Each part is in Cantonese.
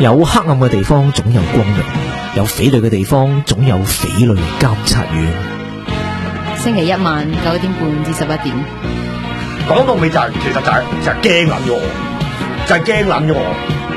有黑暗嘅地方總有光明，有匪類嘅地方總有匪類監察院。 星期一晚9點半至11點。 講到尾就係、其實就係驚撚咗我，就係驚撚咗我。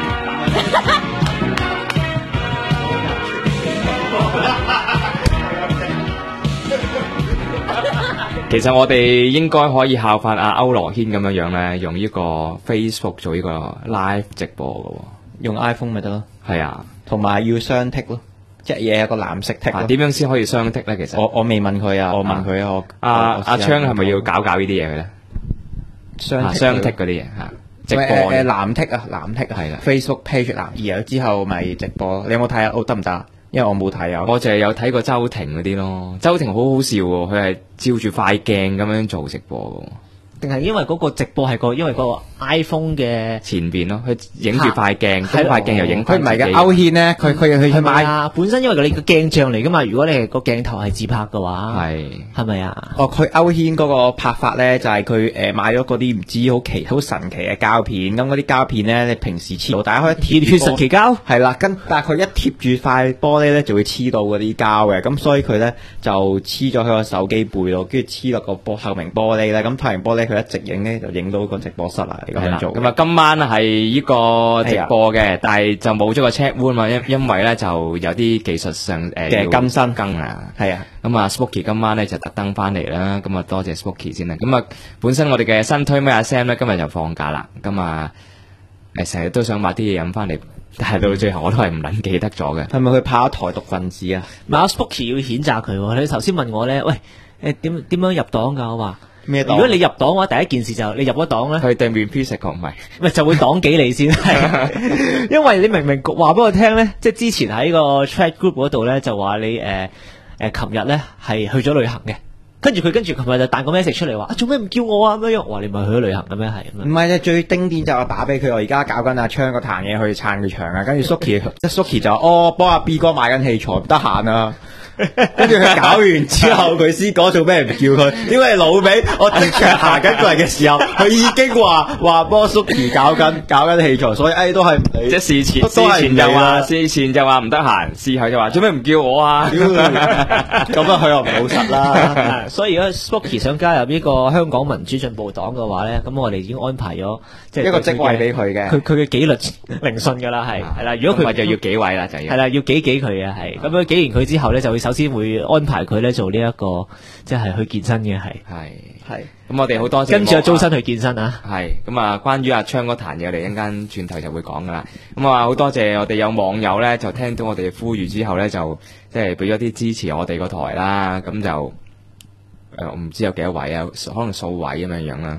其實我哋應該可以效法阿歐羅軒咁樣樣咧，用呢個 Facebook 做呢個 live 直播嘅。 用 iPhone 咪得咯。 係啊， 同埋要雙剔咯，隻嘢有個藍色剔咯。 點樣先可以雙剔咧？其實我未問佢啊，我問佢啊。 阿昌係咪要搞呢啲嘢嘅咧？雙剔嗰啲嘢嚇，直播藍剔啊，藍剔係啦 ，Facebook page 藍，然後之後咪直播。你有冇睇啊？得唔得？因為我冇睇啊。 我淨係有睇過周庭嗰啲咯，周庭好好笑喎，佢係照住塊鏡咁樣做直播嘅。 定係因為嗰個直播係因為個 iPhone 嘅前邊咯，佢影住塊鏡，咁塊鏡又影佢唔係嘅歐軒咧，佢買啊！本身因為你個鏡像嚟噶嘛，如果你係個鏡頭係自拍嘅話，係咪啊？ 哦，佢歐軒嗰個拍法咧，就係佢買咗嗰啲唔知好神奇嘅膠片，咁嗰啲膠片咧，你平時黐到，大家可以貼血神奇膠係啦，但係佢一貼住塊玻璃咧，就會黐到嗰啲膠嘅，咁所以佢咧就黐咗喺個手機背度，跟住黐落個透明玻璃咧，咁透明玻璃佢一直影咧就影到個直播室啦，咁樣做。 咁啊，今晚係呢個直播嘅，但係就冇咗個 chat room 嘛，因為咧就有啲技術上嘅更新啊， 係啊。 咁啊 Smoky 今晚咧就特登翻嚟啦，咁啊多謝 Smoky 先啦。咁啊本身我哋嘅新推咩阿 Sam 咧今日就放假啦，咁啊成日都想買啲嘢飲翻嚟，但係到最後我都係唔撚記得咗嘅。 係咪佢拍咗台獨分子啊？ 阿 Smoky 要譴責佢，你頭先問我咧，喂點樣入黨㗎？我話。 咩黨？ 如果你入黨嘅話，第一件事就你入咗黨咧， 佢對面 physical 唔係， 咪就會黨紀你先，係，因為你明明話俾我聽咧，即係之前喺個 chat group 嗰度咧就話你琴日咧係去咗旅行嘅，跟住琴日就彈個 message 出嚟話做咩唔叫我啊咁樣，話你咪去咗旅行嘅咩係？ 唔係最經典就係我打俾佢，我而家搞緊阿昌個壇嘢去撐佢場啊，跟住 Suki 就幫阿 B 哥買緊器材，唔得閒啊。跟住佢搞完之後，佢先講做咩唔叫佢？因為老尾我直腳行緊過嚟嘅時候，佢已經話幫 Suki 搞緊器材，所以都係唔理。 即係事前就話唔得閒，事後就話做咩唔叫我啊？ 咁啊，佢又唔老實啦。 所以如果 Suki 想加入呢個香港民主進步黨嘅話咧，咁我哋已經安排咗即係一個職位俾佢嘅。 佢嘅紀律聆訊㗎啦，係啦。如果佢就要幾位啦，就要係啦，要幾佢嘅係。咁樣幾完佢之後咧，就會首先會安排佢咧做呢一個即係去健身嘅係。 咁我哋好多謝。 跟住租身去健身啊。 係咁啊，關於阿昌嗰壇嘢，我哋一陣間轉頭就會講噶啦。咁啊，好多謝我哋有網友咧，就聽到我哋呼籲之後咧，就即係俾咗啲支持我哋個台啦。咁就我唔知有幾多位啊，可能數位咁樣樣啦。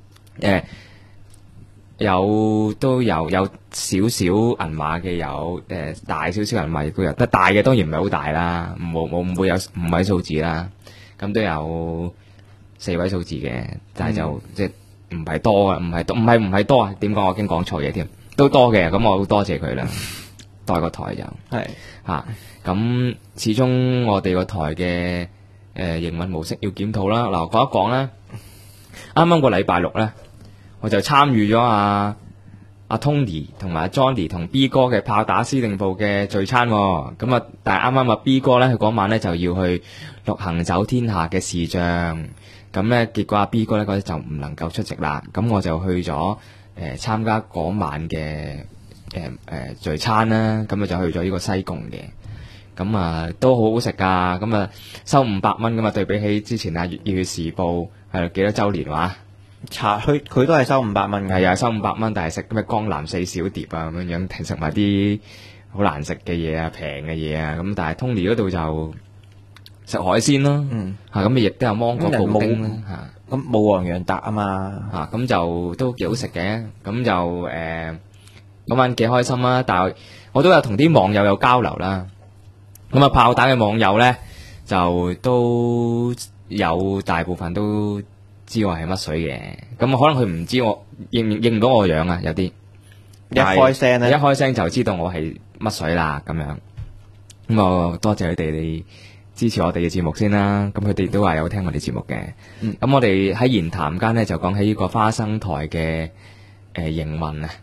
都有少少銀碼嘅有，大少少銀碼亦都有，但大嘅當然唔係好大啦，唔會有5位數字啦，咁都有4位數字嘅，但係就即係唔係多啊，唔係多啊，點講我已經講錯嘢添，都多嘅，咁我好多謝佢啦，代個台就係嚇，咁始終我哋個台嘅營運模式要檢討啦，嗱講一講啦，啱啱個禮拜六咧。我就參與咗阿 Tony 同埋阿 Johnny 同 B 哥嘅炮打司令部嘅聚餐，咁啊，但係啱啱阿 B 哥咧，佢嗰晚咧就要去錄行走天下嘅視像，咁咧結果阿 B 哥咧嗰日就唔能夠出席啦，咁我就去咗參加嗰晚嘅聚餐啦，咁啊就去咗呢個西貢嘅，咁啊都好好食噶，咁啊收500蚊咁啊，對比起之前啊《熱血時報》係幾多週年話？ 佢都係收500蚊嘅， 係啊，收500蚊，但係食咩江南4小碟啊咁樣樣，停食埋啲好難食嘅嘢啊，平嘅嘢啊，咁但係 Tony 嗰度就食海鮮咯，咁亦都有芒果布丁啦， 咁冇黃洋達啊嘛， 咁就都幾好食嘅，咁就嗰晚幾開心啦，但係我都有同啲網友有交流啦，咁啊炮打嘅網友咧就都有大部分都知我係乜水嘅，咁可能佢唔知我認唔到我樣啊，有啲一開聲就知道我係乜水啦咁樣。咁我多謝佢哋你支持我哋嘅節目先啦。咁佢哋都話有聽我哋節目嘅。咁我哋喺言談間咧就講起呢個花生台嘅營運啊。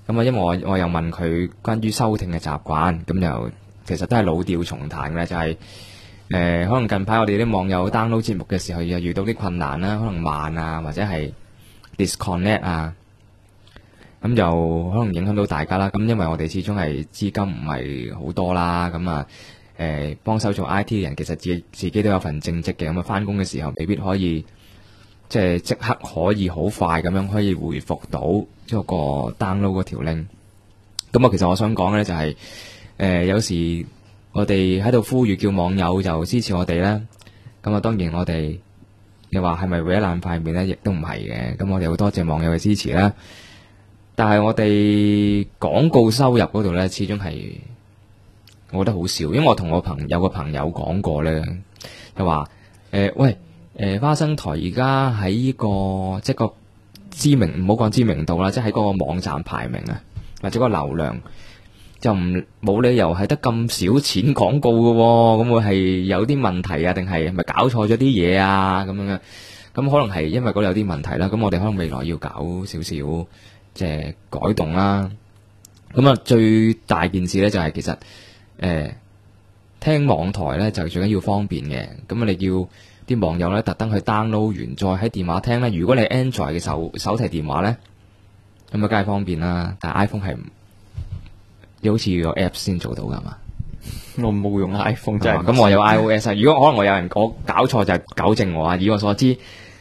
咁啊，因為我又問佢關於收聽嘅習慣，咁就其實都係老調重彈嘅，就係、可能近排我哋啲網友 download 節目嘅時候又遇到啲困難啦，可能慢啊，或者係 disconnect 啊，咁就可能影響到大家啦。咁因為我哋始終係資金唔係好多啦，咁啊幫手做 IT 嘅人其實自己都有份正職嘅，咁啊翻工嘅時候未必可以即刻可以好快咁樣可以回復到嗰個 download 嗰條 link。咁啊，其實我想講嘅咧就係有時我哋喺度呼籲叫網友就支持我哋啦。咁啊，當然我哋你話係咪為咗爛塊面咧，亦都唔係嘅。咁我哋好多謝網友嘅支持啦。但係我哋廣告收入嗰度咧，始終係我覺得好少，因為我同我有個朋友講過咧，就話花生台而家喺呢個即係個知名，唔好講知名度啦，即係喺嗰個網站排名啊，或者個流量就冇理由係得咁少錢廣告嘅喎，咁會係有啲問題啊，定係咪搞錯咗啲嘢啊咁樣？咁可能係因為嗰度有啲問題啦，咁我哋可能未來要搞少少即係改動啦。咁啊，最大件事咧就係其實聽網台咧就最緊要方便嘅，咁你要啲網友咧特登去 download 完再喺電話聽咧。如果你 Android 嘅手提電話咧，咁啊梗係方便啦，但係 iPhone 係好似要有 App 先做到噶嘛。 我冇用 iPhone 真係。 咁我有 iOS 啊。如果可能我有人搞錯就糾正我啊。以我所知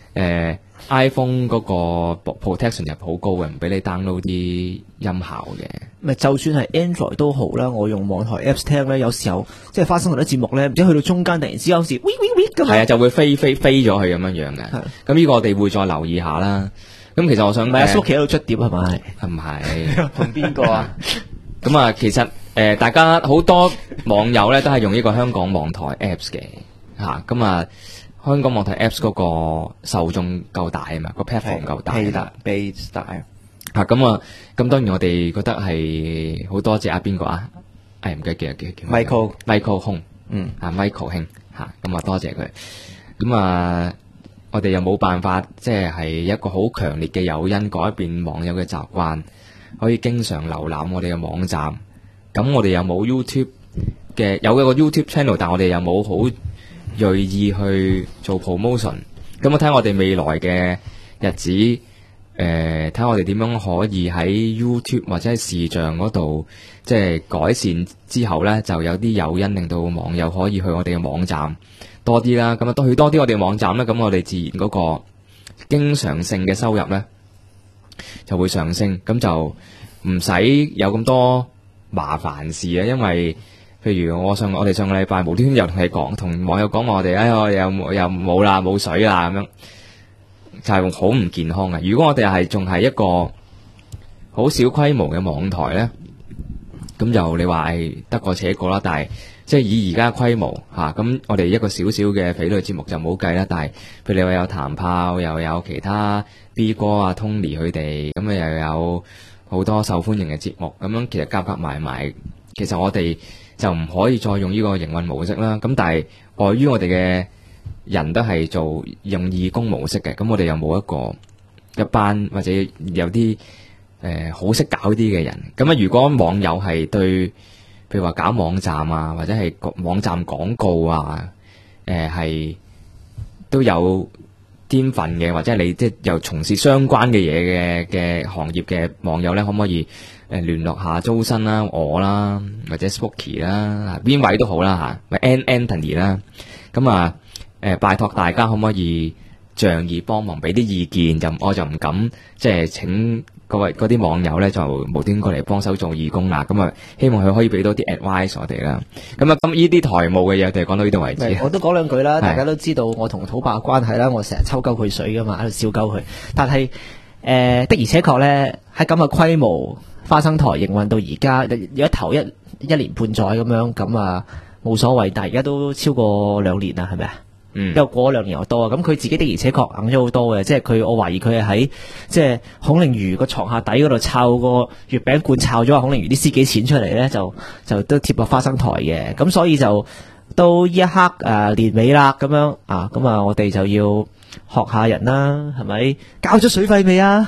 ，iPhone 嗰個 protection 又好高嘅，唔俾你 download 啲音效嘅。 咪就算係 Android 都好啦，我用網台 Apps 聽咧，有時候即係發生嗰啲節目咧，唔知去到中間突然之間好似 wee 咁， 係啊，就會飛咗去咁樣樣嘅。咁呢個我哋會再留意下啦。咁其實我想， 唔係阿叔企喺度出碟係咪？ 唔係同邊個啊？ 咁啊，其實大家好多網友咧都係用呢個香港網台 Apps 嘅嚇。咁啊，香港網台 Apps 嗰個受眾夠大啊嘛，個 platform 夠大。 base 大。 嚇咁當然我哋覺得係好多謝邊個啊？唔記得叫 Michael 兄，Michael 兄嚇，咁啊多謝佢。咁啊，我哋又冇辦法，即係一個好強烈嘅誘因改變網友嘅習慣，可以經常瀏覽我哋嘅網站。咁我哋又冇 YouTube 嘅，有一個 YouTube channel，但我哋又冇好鋭意去做 promotion。咁我睇我哋未來嘅日子，睇我哋點樣可以喺 YouTube 或者喺視像嗰度，即係改善之後呢，就有啲誘因令到網友可以去我哋嘅網站多啲啦。咁啊，去多啲我哋嘅網站呢，咁我哋自然嗰個經常性嘅收入呢就會上升，咁就唔使有咁多麻煩事啊。因為譬如我哋上個禮拜無端端又同網友講話我哋我又冇啦，冇水啦咁樣。就係好唔健康嘅。如果我哋仲係一個好小規模嘅網台呢，咁就你話得過且過啦。但係即係以而家規模嚇，咁我哋一個小小嘅翡翠節目就冇計啦。但係譬如你話有譚炮，又有其他 B 哥啊、Tony 佢哋，咁又有好多受歡迎嘅節目，咁樣其實夾埋，其實我哋就唔可以再用呢個營運模式啦。咁但係礙於我哋嘅人都係做用義工模式嘅，咁我哋又冇一班或者有啲好識搞啲嘅人。咁啊，如果網友係對譬如話搞網站啊，或者係網站廣告啊，係都有天分嘅，或者你即係又從事相關嘅嘢嘅行業嘅網友咧，可唔可以聯絡下周身啦、我啦，或者 Spooky 啦，邊位都好啦嚇，咪 Anthony 啦，咁啊。拜託大家可唔可以仗義幫忙俾啲意見，我就唔敢即係請嗰啲網友咧就無端過嚟幫手做義工啦。咁啊，希望佢可以俾多啲 advice 我哋啦。咁啊，咁呢啲台務嘅嘢，我哋講到呢度為止。 我都講兩句啦，大家都知道我同土霸關係啦，我成日抽鳩佢水噶嘛，喺度笑鳩佢。但係的而且確咧，喺咁嘅規模，花生台營運到而家，有頭一年半載咁樣，咁啊冇所謂。但係而家都超過2年啦，係咪啊？又過2年又多啊！咁佢自己的而且確硬咗好多嘅，即係我懷疑佢係喺即係孔令瑜個床下底嗰度抄個月餅罐，抄咗孔令瑜啲私己錢出嚟咧，就都貼落花生台嘅。咁所以就到呢一刻年尾啦，咁樣啊，咁啊我哋就要學下人啦，係咪？交咗水費未啊？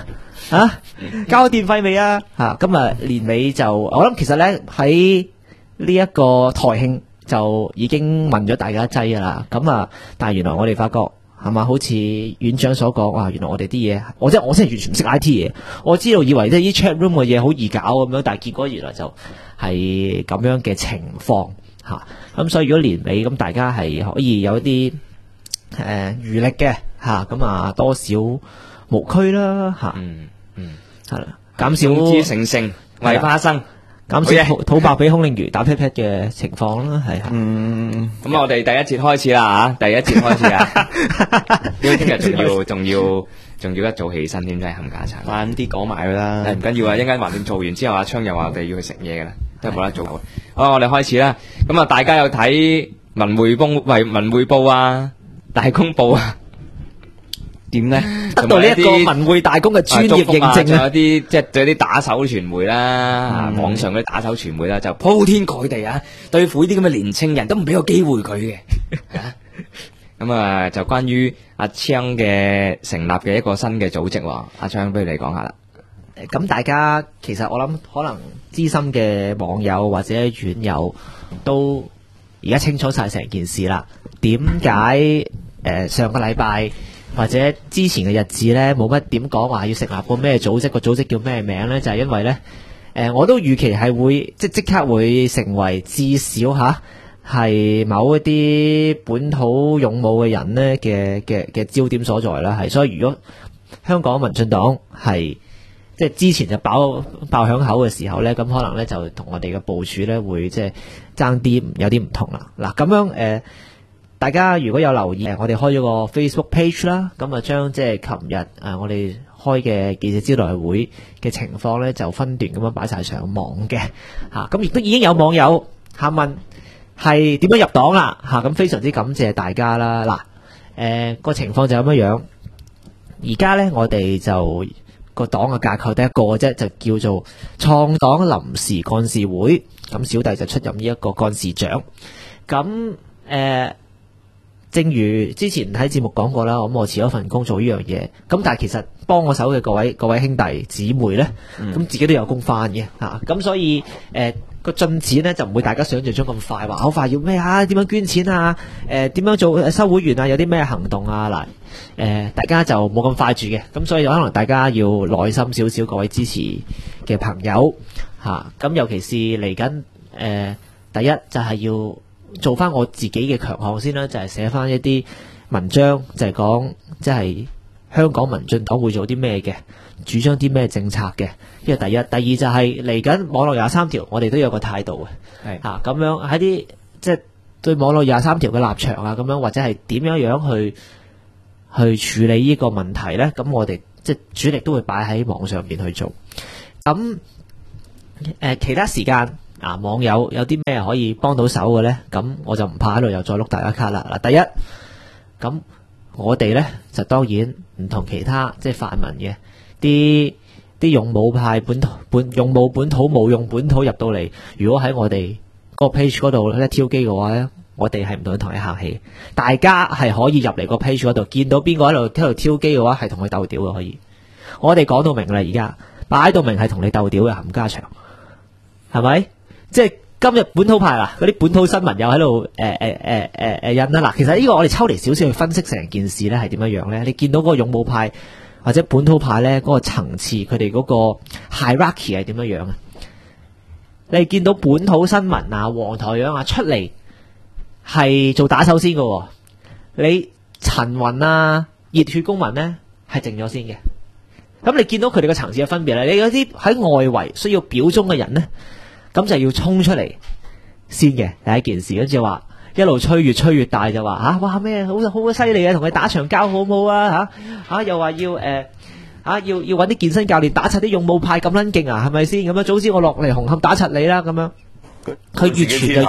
啊，交咗電費未啊？今日年尾就我諗其實咧喺呢一個台慶就已經問咗大家一劑噶啦。咁啊，但係原來我哋發覺係嘛，好似院長所講，哇！原來我哋啲嘢，我真係完全唔識 I T 嘢。我知道以為即係啲 chat room 嘅嘢好易搞咁樣，但係結果原來就係咁樣嘅情況嚇。咁所以如果年尾咁，大家係可以有一啲餘力嘅嚇，咁啊多少無區啦嚇。係啦，減少眾志成城為花生， 減少土白俾空靈魚打 pat pat 嘅情況啦，係啊。 咁我哋第一節開始啦嚇，第一節開始啊，因為聽日仲要一早起身添，真係冚家鏟。 快啲講埋佢啦， 唔緊要啊，一陣間橫掂做完之後，阿昌又話我哋要去食嘢噶啦，都係冇得做。好，我哋開始啦。咁啊，大家有睇文匯報啊、大公報啊？ 點咧？ 得到呢一個文匯大公嘅專業認證仲有啲即係對啲打手傳媒啦，網上嗰啲打手傳媒啦，就鋪天蓋地啊，對付呢啲咁嘅年青人都唔俾個機會佢嘅。咁啊，就關於阿昌嘅成立嘅一個新嘅組織，阿昌不如你講下啦。 咁大家其實我諗可能資深嘅網友或者院友都而家清楚晒成件事啦。點解上個禮拜或者之前嘅日子呢，冇乜點講話要成立個咩組織，個組織叫咩名呢？就係因為呢，我都預期係會即刻會成為至少係某一啲本土勇武嘅人呢嘅焦點所在啦。係，所以如果香港民進黨係即係之前就爆響口嘅時候呢，咁可能呢就同我哋嘅部署呢會即係爭啲有啲唔同啦。嗱，咁樣大家如果有留意，我哋開咗個 Facebook page 啦，咁啊將即係琴日我哋開嘅記者招待會嘅情況呢，就分段咁樣擺晒上網嘅嚇，咁亦都已經有網友問係點樣入黨啦嚇，咁非常之感謝大家啦。嗱，個情況就咁樣，而家呢，我哋就個黨嘅架構得一個啫，就叫做創黨臨時幹事會，咁小弟就出任呢一個幹事長，咁正如之前喺節目講過啦，咁我辭咗份工做呢樣嘢，咁但係其實幫我手嘅各位兄弟姊妹呢，咁自己都有工翻嘅嚇，咁所以個進展呢，就唔會大家想象中咁快，話好快要咩啊？點樣捐錢啊？點樣做收會員啊？有啲咩行動啊？嗱，大家就冇咁快住嘅，咁所以可能大家要耐心少少，各位支持嘅朋友嚇，咁尤其是嚟緊第一就係要做翻我自己嘅強項先啦，就係寫翻一啲文章，就係講即係香港民進黨會做啲咩嘅，主張啲咩政策嘅。因為第一，第二就係嚟緊網絡23條，我哋都有個態度嘅，係嚇咁樣喺啲即係對網絡23條嘅立場啊，咁樣或者係點樣去處理呢個問題呢？咁我哋即係主力都會擺喺網上邊去做。咁其他時間。網友有啲咩可以幫到手嘅呢？咁我就唔怕喺度又再碌大家卡啦。嗱，第一，咁我哋呢，就當然唔同其他即係泛民嘅啲勇武派勇武本土冇用本土入到嚟，如果喺我哋個 page 嗰度咧挑機嘅話呢，我哋係唔同佢客氣，大家係可以入嚟個 page 嗰度，見到邊個喺度挑機嘅話，係同佢鬥屌嘅可以。我哋講到明啦，而家擺到明係同你鬥屌嘅冚家祥，係咪？即係今日本土派啦，嗰啲本土新聞又喺度印啦。嗱，其實呢個我哋抽離少少去分析成件事咧係點樣樣咧？你見到嗰個勇武派或者本土派咧嗰個層次，佢哋嗰個 hierarchy 係點樣樣啊？你見到本土新聞啊、黃台仰啊出嚟係做打手先嘅，你陳雲啊、熱血公民咧係靜咗先嘅。咁你見到佢哋嘅層次嘅分別咧，你嗰啲喺外圍需要表忠嘅人咧。咁就要衝出嚟先嘅第一件事，跟住話一路吹越吹越大，就話哇咩好犀利啊，同佢打場交好唔好啊？又話要要搵啲健身教練打柒啲勇武派咁撚勁啊，係咪先？咁樣早知我落嚟紅磡打柒你啦，咁樣佢越傳就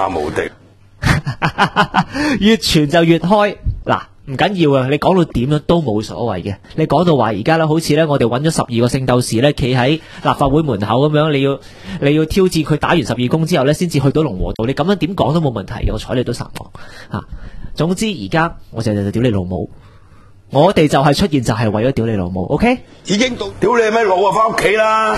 越傳就越開嗱。唔緊要啊，你講到點樣都冇所謂嘅。你講到話而家咧，好似咧我哋揾咗12個聖鬥士咧，企喺立法會門口咁樣，你要挑戰佢打完12公之後咧，先至去到龍和道。你咁樣點講都冇問題嘅，我睬你都實講嚇。總之而家我就屌你老母， 我哋就係出現就係為咗屌你老母，OK？ 已經到屌你咩佬啊，翻屋企啦！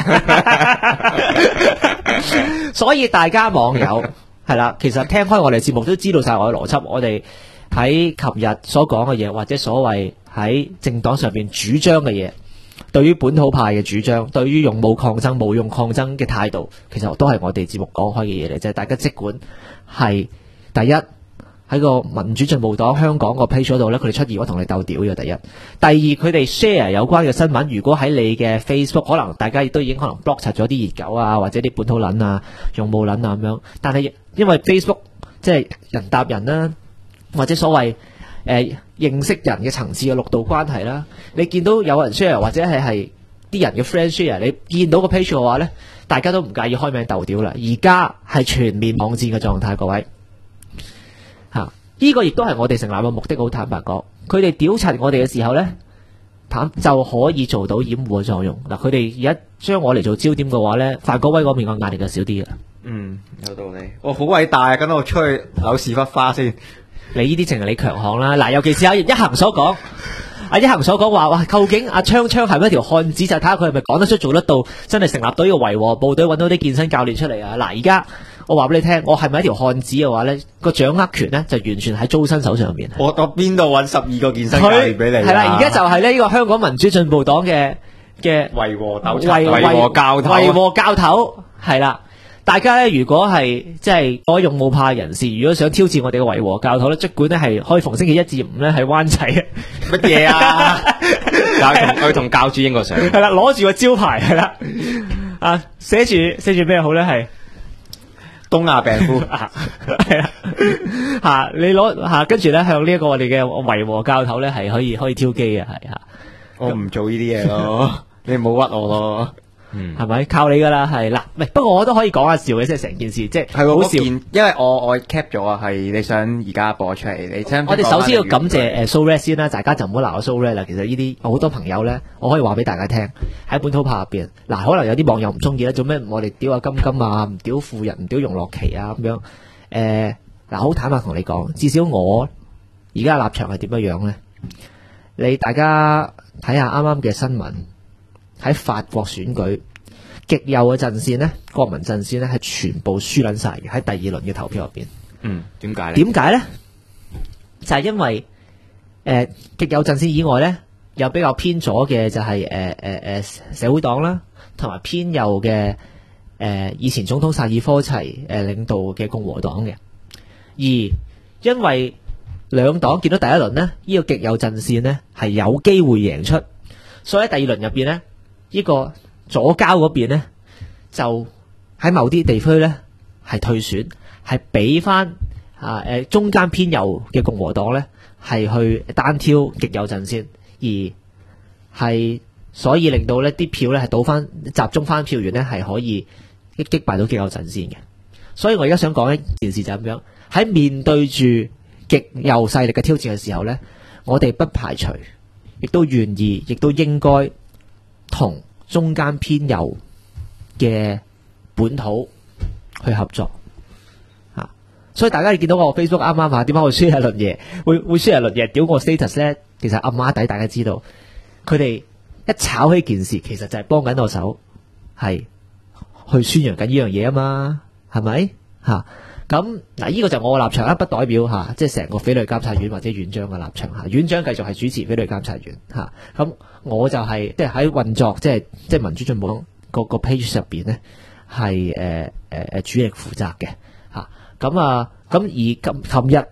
所以大家網友係啦，其實聽開我哋節目都知道晒我嘅邏輯，我哋喺琴日所講嘅嘢，或者所謂喺政黨上邊主張嘅嘢，對於本土派嘅主張，對於用武抗爭、冇用抗爭嘅態度，其實都係我哋節目講開嘅嘢嚟啫。大家即管係第一。喺個民主進步黨香港個 page 嗰度咧，佢哋出現咗同你鬥屌嘅第一。第二，佢哋 share 有關嘅新聞，如果喺你嘅 Facebook， 可能大家亦都已經可能 block 柒咗啲熱狗啊，或者啲本土撚啊、用武撚啊咁樣。但係因為 Facebook 即係人搭人啦，或者所謂認識人嘅層次嘅六度關係啦，你見到有人 share 或者係啲人嘅 friend share， 你見到個 page 嘅話咧，大家都唔介意開名鬥屌啦。而家係全面網戰嘅狀態，各位。呢個亦都係我哋成立嘅目的，好坦白講，佢哋屌柒我哋嘅時候呢，就可以做到掩護嘅作用。嗱，佢哋而家將我嚟做焦點嘅話呢，范國威嗰邊個壓力就少啲嘅。 有道理。我好偉大啊！咁我出去扭屎忽花先。 你呢啲淨係你強項啦。嗱，尤其是阿一恒所講，一恒所講話，哇，究竟阿昌昌係咪一條漢子？就睇下佢係咪講得出、做得到，真係成立到呢個維和部隊，揾到啲健身教練出嚟啊！嗱，而家。我話俾你聽，我係咪一條漢子嘅話呢，個掌握權呢就完全喺周身手上面。 我邊度揾12個健身教練俾你？ 係啦，而家就係呢個香港民主進步黨嘅維和教頭係啦。大家呢，如果係即係嗰勇武派人士，如果想挑戰我哋嘅維和教頭呢，儘管呢係可以逢星期1至5呢喺灣仔乜嘢啊？ 佢同教主影個相， 係啦，攞住個招牌係啦，啊寫住咩好呢？係。 東亞病夫係啦，你攞跟住咧向呢一個我哋嘅維和教頭咧係可以挑機嘅，係我唔做呢啲嘢咯，你唔好屈我咯， 係咪靠你噶啦？係啦，不過我都可以講下笑嘅，即係成件事即係好笑， 因為我 cap 咗啊，係你想而家播出嚟，你聽。 我哋首先要感謝So Red 先啦，大家就唔好鬧我 So Red 啦。其實呢啲好多朋友咧，我可以話俾大家聽喺本土派入邊，嗱可能有啲網友唔中意咧，做咩我哋屌阿金金啊，唔屌富人，唔屌容樂琪啊咁樣。嗱好坦白同你講，至少我而家立場係點樣樣咧？你大家睇下啱啱嘅新聞。喺法國選舉極右嘅陣線呢，國民陣線呢係全部輸撚晒嘅，喺第二輪嘅投票入邊。 點解呢？ 點解呢？就係因為極右陣線以外呢，有比較偏左嘅就係社會黨啦，同埋偏右嘅以前總統薩爾科齊領導嘅共和黨嘅。而因為兩黨見到第一輪呢，呢個極右陣線呢係有機會贏出，所以喺第二輪入邊呢。呢個左膠嗰邊呢，就喺某啲地區呢係退選，係俾翻中間偏右嘅共和黨呢係去單挑極右陣線，而係所以令到呢啲票呢係倒翻集中翻票源呢係可以擊敗到極右陣線嘅。所以我而家想講一件事就係咁樣，喺面對住極右勢力嘅挑戰嘅時候呢，我哋不排除，亦都願意，亦都應該。同中間偏右嘅本土去合作所以大家你見到我 Facebook 啱啱話點解會輸一輪嘢，會輸一輪嘢屌我 status 咧，其實暗啞底大家知道，佢哋一炒起件事，其實就係幫緊我手，係去宣揚緊呢樣嘢啊嘛，係咪咁嗱？呢個就我嘅立場不代表即係成個匪類監察院或者院長嘅立場院長繼續係主持匪類監察院咁我就係即係喺運作即係民主進步黨個 page 入邊呢，係主力負責嘅咁而琴日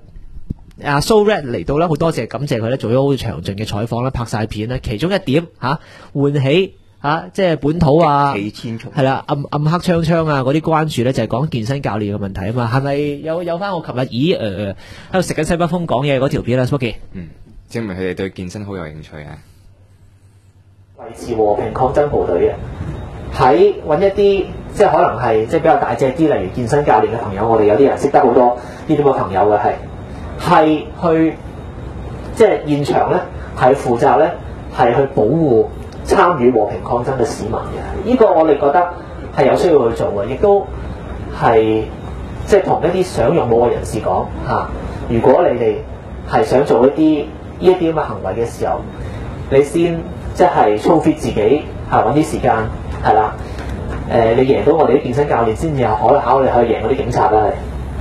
So Red 嚟到啦，好多謝感謝佢咧，做咗好詳盡嘅採訪啦，拍晒片啦，其中一點喚起即係本土係啦，暗黑槍槍嗰啲關注咧，就係講健身教練嘅問題啊嘛，係咪有翻我琴日喺度食緊西北風講嘢嗰條片啊 Spooky 證明佢哋對健身好有興趣啊！ 維持和平抗爭部隊嘅，喺揾一啲即係可能係即係比較大隻啲，例如健身教練嘅朋友，我哋有啲人識得好多呢啲嘅朋友嘅係去即係現場咧，係負責咧係去保護參與和平抗爭嘅市民嘅，呢個我哋覺得係有需要去做嘅，亦都係即係同一啲想用武嘅人士講如果你哋係想做一啲一啲咁嘅行為嘅時候，你先即係操 fit 自己，揾啲時間係啦。你贏到我哋啲健身教練先至有可能考慮去贏嗰啲警察啦。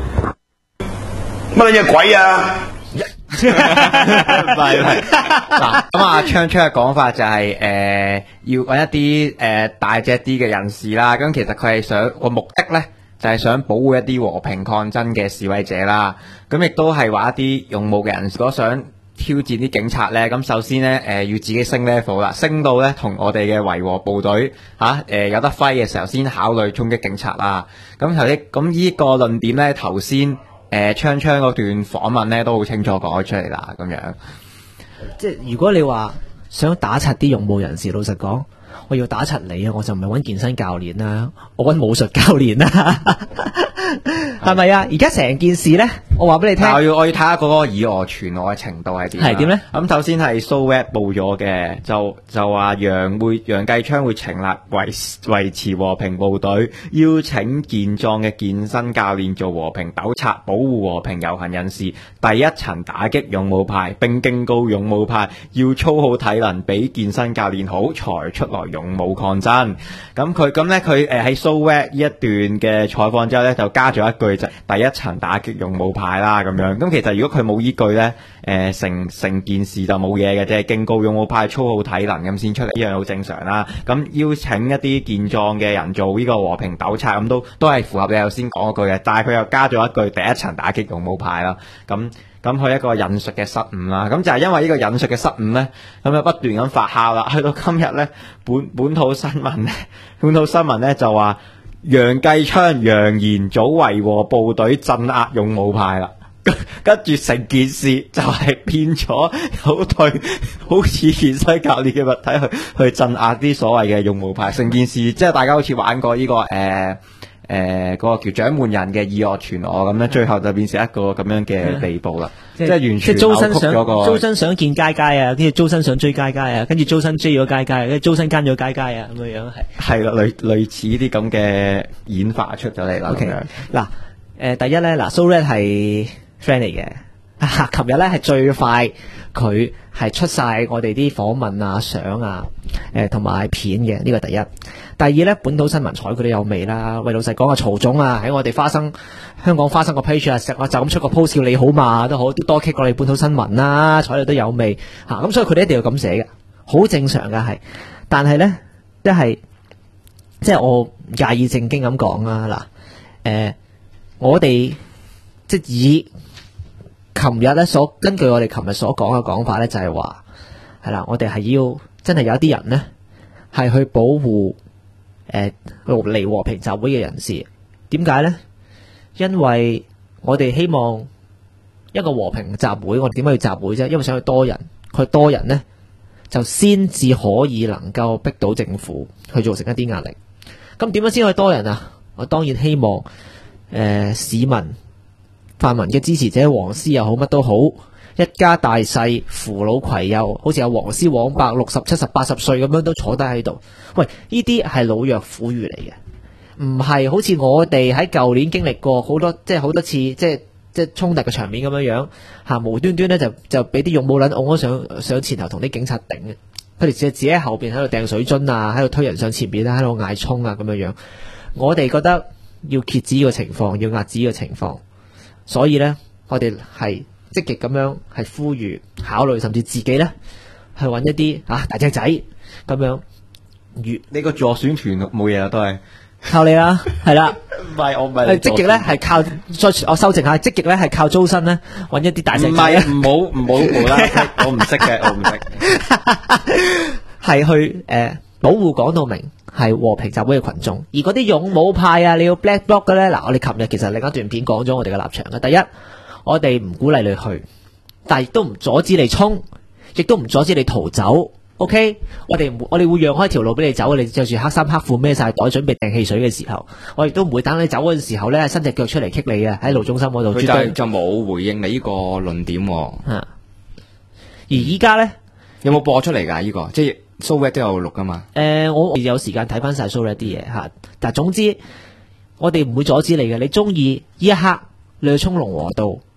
乜嘢鬼啊？ 唔係嗱，咁啊，昌昌嘅講法就係要揾一啲大隻啲嘅人士啦。咁其實佢係想個目的咧，就係想保護一啲和平抗爭嘅示威者啦。咁亦都係話一啲勇武嘅人士，如果想挑戰啲警察咧，咁首先咧要自己升 level 啦，升到咧同我哋嘅維和部隊有得揮嘅時候，先考慮衝擊警察啦。咁呢個論點咧，頭先昌昌嗰段訪問咧都好清楚講咗出嚟啦，咁樣。 即係如果你話想打柒啲勇武人士，老實講，我要打柒你啊，我就唔係揾健身教練啦，我揾武術教練啦，係咪啊？而家成件事咧，我話俾你聽， 我要睇下嗰個以訛傳訛嘅程度係點。 係點咧？ 咁首先係 SoWeb 報咗嘅，就話楊繼昌會成立維持和平部隊，邀請健壯嘅健身教練做和平督察，保護和平遊行人士，第一層打擊勇武派，並警告勇武派要操好體能，比健身教練好，才出來勇武抗爭。咁佢喺 SoWeb 呢一段嘅採訪之後咧，就加咗一句就第一層打擊勇武派啦咁樣。咁其實如果佢冇依句咧，成件事就冇嘢嘅啫，警告勇武派操好體能咁先出嚟，呢樣好正常啦。咁邀請一啲健壯嘅人做呢個和平督察，咁都係符合你頭先講嗰句嘅。但係佢又加咗一句第一層打擊勇武派啦。咁佢一個引述嘅失誤啦。咁就係因為呢個引述嘅失誤咧，咁就不斷咁發酵啦。去到今日咧，本土新聞咧就話楊繼昌揚言組維和部隊鎮壓勇武派啦。跟住成件事就係變咗有對好似健身教練嘅物體去鎮壓啲所謂嘅勇武派。成件事即係大家好似玩過呢個嗰個叫掌門人嘅以訛傳訛咁咧，最後就變成一個咁樣嘅地步啦。即係完全周身扭曲咗個周身想見佳佳啊，跟住周身想追佳佳啊，跟住周身追咗佳佳，跟住周身跟咗佳佳啊，咁樣係啦，類似呢啲咁嘅演化出咗嚟啦。 OK，嗱，第一咧，嗱，SoRed 係 friend 嚟嘅。琴日咧係最快，佢係出晒我哋啲訪問啊、相啊、同埋片嘅，呢個第一。第二咧，本土新聞睬佢都有味啦。喂，老實講啊，曹總啊，喺我哋香港花生個 page 啊，我就咁出個 post 叫你好嘛都好，都多 kick 過你本土新聞啦，睬你都有味嚇。咁所以佢哋一定要咁寫嘅，好正常嘅係。但係咧，即係我唔介意正經咁講啦。嗱，我哋即係以琴日咧根據我哋琴日所講嘅講法咧，就係話係啦，我哋係要真係有一啲人咧係去保護嚟和平集會嘅人士。點解咧？因為我哋希望一個和平集會，我哋點解要集會啫？因為想去多人，佢多人咧就先至可以能夠逼到政府去造成一啲壓力。咁點樣先可以多人啊？我當然希望市民、泛民嘅支持者，黃絲又好，乜都好，一家大細扶老攜幼，好似有黃絲、黃伯60、70、80歲咁樣都坐低喺度。喂，呢啲係老弱婦孺嚟嘅，唔係好似我哋喺舊年經歷過好多次即係衝突嘅場面咁樣嚇，無端端咧就俾啲勇武撚㧬咗上前頭同啲警察頂嘅，佢哋自己喺後邊喺度掟水樽啊，喺度推人上前邊喺度嗌衝啊咁樣。我哋覺得要遏止呢個情況，要壓止呢個情況。所以咧，我哋係積極咁樣係呼籲、考慮，甚至自己咧去揾一啲大隻仔咁樣。 你個助選團冇嘢啦，都係靠你啦，係啦。 唔係我唔係積極咧係靠，我修正下，積極咧係靠租身咧揾一啲大隻仔。 唔係啊，唔好無啦啦，我唔識嘅，我唔識。 係去保護講到明係和平集會嘅群眾，而嗰啲勇武派啊，你要 black bloc 嘅咧，嗱，我哋琴日其實另一段片講咗我哋嘅立場嘅。第一，我哋唔鼓勵你去，但係亦都唔阻止你衝，亦都唔阻止你逃走。OK， 我哋會讓開條路俾你走，你着住黑衫黑褲孭晒袋準備掟汽水嘅時候，我亦都唔會等你走嗰陣時候咧伸隻腳出嚟棘你嘅喺路中心嗰度。 佢就冇回應你呢個論點。 而依家咧有冇播出嚟㗎？呢個即係 SoRed 都有錄㗎嘛？ 我有時間睇翻晒 SoRed 啲嘢嚇，但係總之我哋唔會阻止你嘅。你中意呢一刻你去衝龍和道，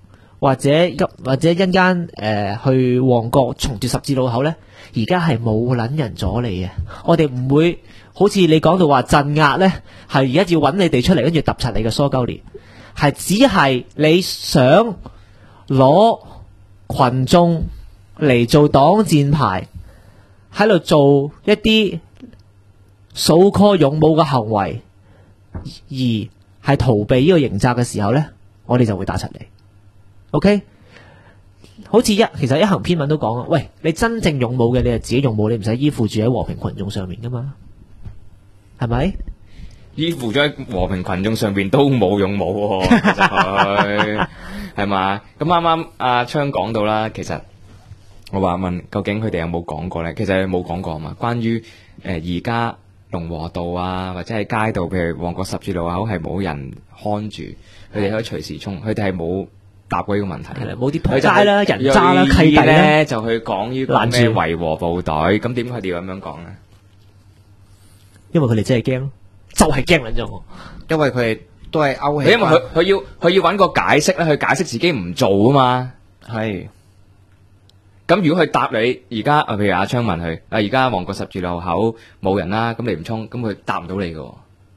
或者一陣間去旺角重奪十字路口呢，而家係冇撚人阻你嘅。我哋唔會好似你講到話鎮壓呢，係而家要揾你哋出嚟，跟住揼柒你嘅蘇鳩年，係只係你想攞群眾嚟做擋箭牌，喺度做一啲so call勇武嘅行為，而係逃避呢個刑責嘅時候呢，我哋就會打柒你。OK， 好似其實一行篇文都講啊，喂，你真正勇武嘅，你係自己勇武，你唔使依附住喺和平群眾上面噶嘛，係咪？ 依附咗喺和平群眾上邊都冇勇武喎，其實佢係嘛？咁啱啱阿昌講到啦，其實我話問究竟佢哋有冇講過咧？其實冇講過嘛。關於而家龍和道啊，或者係街道，譬如旺角十字路口係冇人看住，佢哋可以隨時衝，佢哋係冇答過呢個問題。 係啦，冇啲仆街啦、人渣啦、契弟咧，就去講呢個咩維和部隊。咁點解佢哋要咁樣講咧？ 因為佢哋真係驚咯，就係驚撚咗我。 因為佢哋都係勾起， 因為佢要揾個解釋咧，去解釋自己唔做啊嘛。 係。 咁如果佢答你而家，譬如阿昌問佢，而家旺角十字路口冇人啦，咁你唔衝，咁佢答唔到你嘅。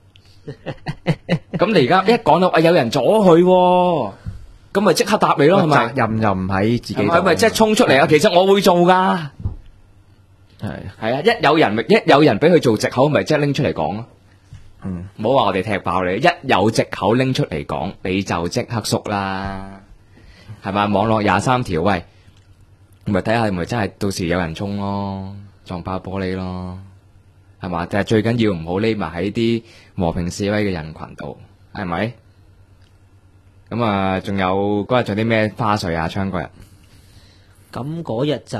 咁你而家一講到有人阻佢，咁咪即刻答你咯，係咪？ 責任又唔喺自己度， 係咪即係衝出嚟啊？其實我會做噶，係啊！一有人俾佢做藉口，咪即係拎出嚟講咯。唔好話我哋踢爆你，一有藉口拎出嚟講，你就即刻縮啦，係咪？網絡23條，喂，咪睇下係咪真係到時有人衝咯，撞爆玻璃咯，係嘛？但係最緊要唔好匿埋喺啲和平示威嘅人群度，係咪？咁啊，仲有嗰日做啲咩花絮啊？昌嗰日， 咁嗰日就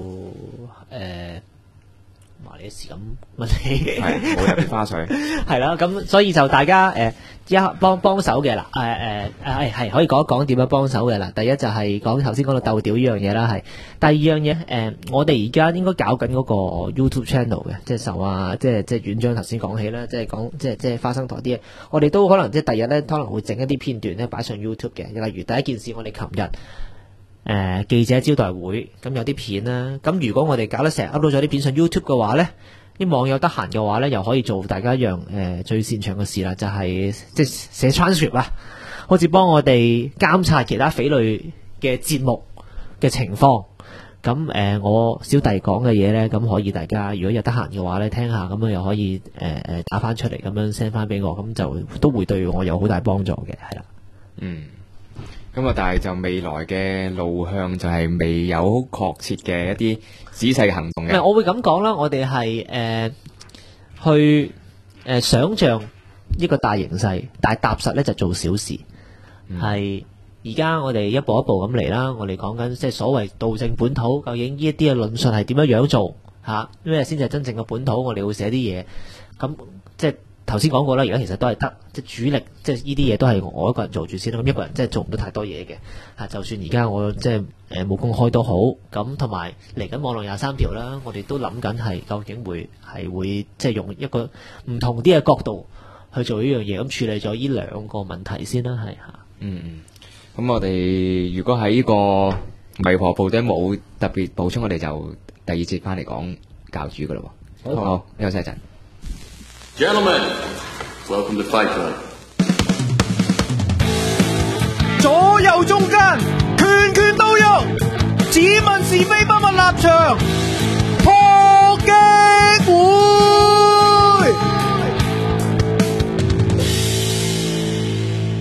話你事咁問你， 係冇入啲花絮， 係啦。咁所以就大家一幫手嘅啦，係可以講一講點樣幫手嘅啦。第一就係講頭先講到鬥屌呢樣嘢啦，係。第二樣嘢我哋而家應該搞緊嗰個 YouTube channel 嘅，即係受啊，即係院長頭先講起啦，即係講即係花生台啲嘢，我哋都可能即係第日咧可能會整一啲片段咧擺上 YouTube 嘅。例如第一件事，我哋琴日記者招待會，咁有啲片啦。咁如果我哋搞得成日 upload 咗啲片上 YouTube 嘅話咧，啲網友得閒嘅話咧，又可以做大家一樣最擅長嘅事啦，就係即係寫 transcript 啊，好似幫我哋監察其他匪類嘅節目嘅情況。咁我小弟講嘅嘢咧，咁可以大家如果有得閒嘅話咧，聽下，咁樣又可以打翻出嚟，咁樣 send 翻俾我，咁就都會對我有好大幫助嘅，係啦。 咁啊，但係就未來嘅路向就係未有確切嘅一啲仔細行動嘅。 我會咁講啦，我哋係去想像一個大形勢，但係踏實咧就做小事。係而家我哋一步一步咁嚟啦，我哋講緊即係所謂道正本土，究竟呢一啲嘅論述係點樣做嚇？咩先至係真正嘅本土？我哋會寫啲嘢，咁即係。頭先講過啦，而家其實都係得即係主力，即係呢啲嘢都係我一個人做住先啦。咁一個人真係做唔到太多嘢嘅嚇。就算而家我即係冇公開都好，咁同埋嚟緊網絡23條啦，我哋都諗緊係究竟會即係用一個唔同啲嘅角度去做呢樣嘢，咁處理咗呢兩個問題先啦，係嚇。 咁我哋如果喺呢個維和部隊冇特別補充，我哋就第二節翻嚟講教主噶啦喎。好，休息一陣。 Gentlemen, welcome to Fight Club. 左右中間，拳拳到肉，只問是非不問立場，破擊會。